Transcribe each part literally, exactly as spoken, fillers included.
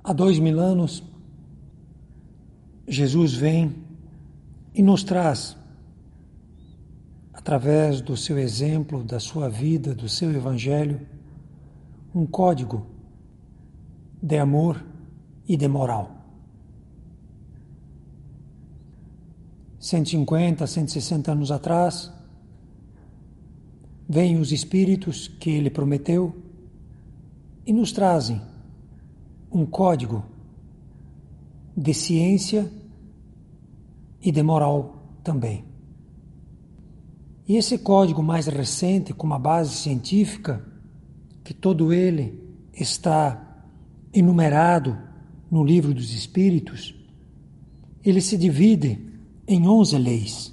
Há dois mil anos, Jesus vem e nos traz, através do seu exemplo, da sua vida, do seu evangelho, um código de amor e de moral. cento e cinquenta, cento e sessenta anos atrás, vêm os Espíritos que ele prometeu e nos trazem um código de ciência e de moral também. E esse código mais recente, com uma base científica, que todo ele está enumerado no Livro dos Espíritos, ele se divide em onze leis.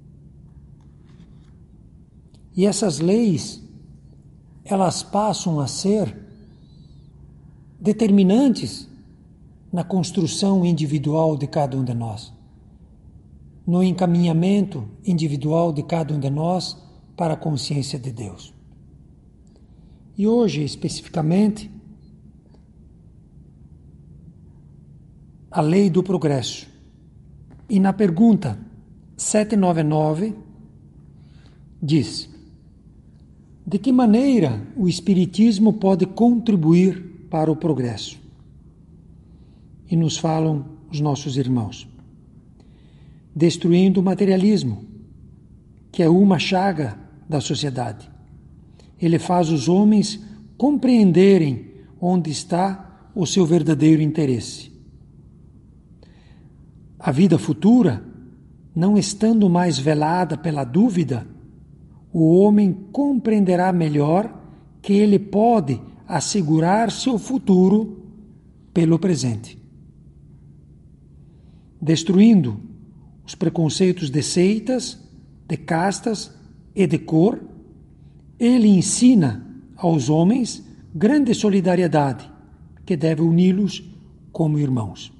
E essas leis, elas passam a ser determinantes na construção individual de cada um de nós, no encaminhamento individual de cada um de nós para a consciência de Deus. E hoje, especificamente, a lei do progresso. E na pergunta setecentos e noventa e nove, diz: de que maneira o Espiritismo pode contribuir para o progresso? E nos falam os nossos irmãos: destruindo o materialismo, que é uma chaga da sociedade. Ele faz os homens compreenderem onde está o seu verdadeiro interesse. A vida futura, não estando mais velada pela dúvida, o homem compreenderá melhor que ele pode assegurar seu futuro pelo presente. Destruindo os preconceitos de seitas, de castas e de cor, ele ensina aos homens grande solidariedade que deve uni-los como irmãos.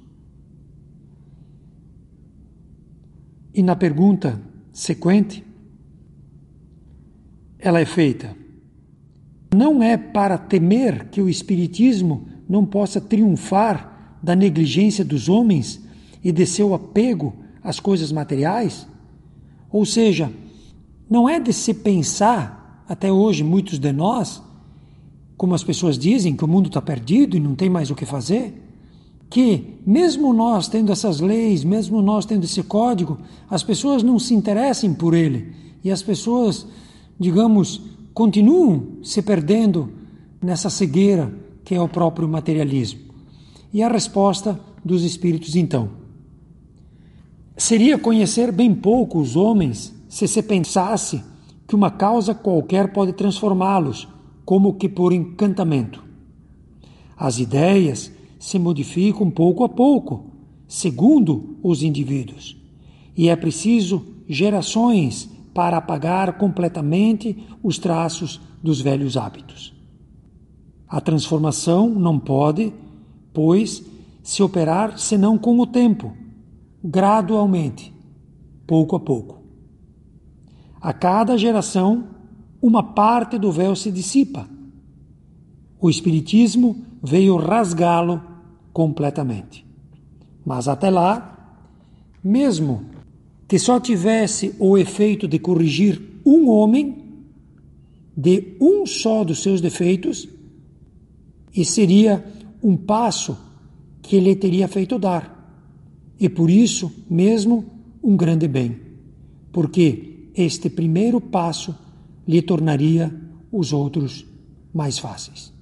E na pergunta sequente, ela é feita: não é para temer que o Espiritismo não possa triunfar da negligência dos homens e de seu apego às coisas materiais? Ou seja, não é de se pensar, até hoje muitos de nós, como as pessoas dizem, que o mundo está perdido e não tem mais o que fazer, que mesmo nós tendo essas leis, mesmo nós tendo esse código, as pessoas não se interessem por ele e as pessoas, digamos, continuam se perdendo nessa cegueira que é o próprio materialismo. E a resposta dos Espíritos, então: seria conhecer bem pouco os homens se se pensasse que uma causa qualquer pode transformá-los, como que por encantamento. As ideias se modificam pouco a pouco, segundo os indivíduos, e é preciso gerações para apagar completamente os traços dos velhos hábitos. A transformação não pode, pois, se operar senão com o tempo, gradualmente, pouco a pouco. A cada geração, uma parte do véu se dissipa. O Espiritismo veio rasgá-lo completamente. Mas até lá, mesmo que só tivesse o efeito de corrigir um homem de um só dos seus defeitos, e seria um passo que ele teria feito dar. E por isso mesmo um grande bem, porque este primeiro passo lhe tornaria os outros mais fáceis.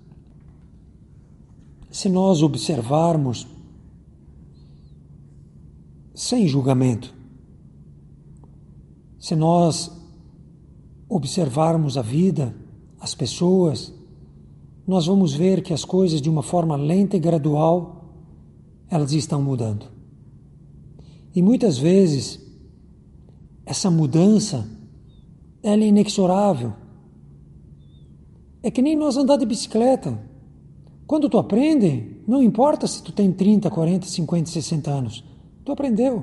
Se nós observarmos sem julgamento, se nós observarmos a vida, as pessoas, nós vamos ver que as coisas, de uma forma lenta e gradual, elas estão mudando. E muitas vezes, essa mudança, ela é inexorável. É que nem nós andar de bicicleta. Quando tu aprende, não importa se tu tem trinta, quarenta, cinquenta, sessenta anos, tu aprendeu.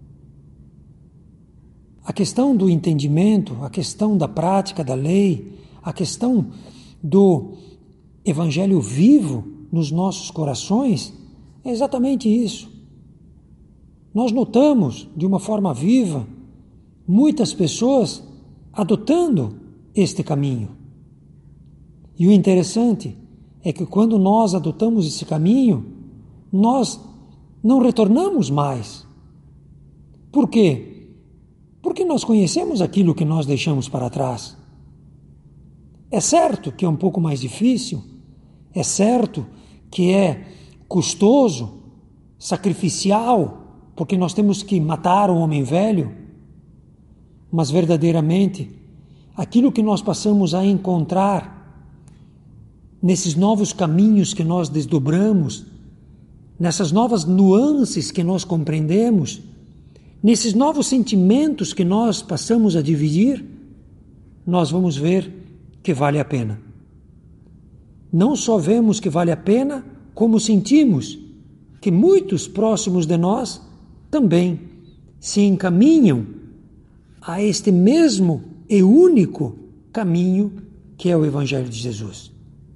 A questão do entendimento, a questão da prática da lei, a questão do evangelho vivo nos nossos corações É exatamente isso. Nós notamos, de uma forma viva, muitas pessoas adotando este caminho. E o interessante é que quando nós adotamos esse caminho, nós não retornamos mais. Por quê? Porque nós conhecemos aquilo que nós deixamos para trás. É certo que é um pouco mais difícil, é certo que é custoso, sacrificial, porque nós temos que matar o homem velho, mas verdadeiramente aquilo que nós passamos a encontrar nesses novos caminhos que nós desdobramos, nessas novas nuances que nós compreendemos, nesses novos sentimentos que nós passamos a dividir, nós vamos ver que vale a pena. Não só vemos que vale a pena, como sentimos que muitos próximos de nós também se encaminham a este mesmo e único caminho que é o Evangelho de Jesus.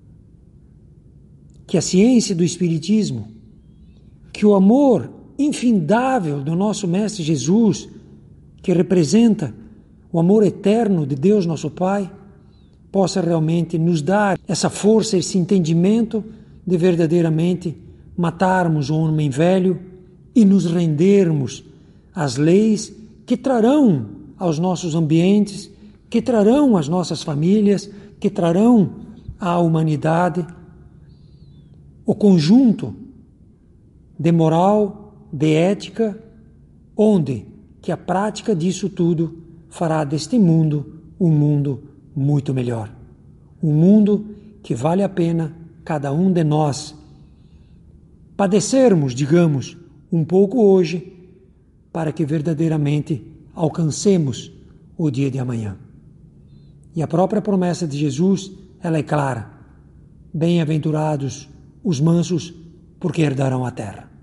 Que a ciência do Espiritismo, que o amor infindável do nosso Mestre Jesus, que representa o amor eterno de Deus nosso Pai, possa realmente nos dar essa força, esse entendimento de verdadeiramente matarmos o homem velho e nos rendermos às leis que trarão aos nossos ambientes, que trarão às nossas famílias, que trarão à humanidade o conjunto de moral, de ética, onde que a prática disso tudo fará deste mundo um mundo muito melhor. Um mundo que vale a pena cada um de nós padecermos, digamos, um pouco hoje, para que verdadeiramente alcancemos o dia de amanhã. E a própria promessa de Jesus, ela é clara: bem-aventurados os mansos, porque herdarão a terra.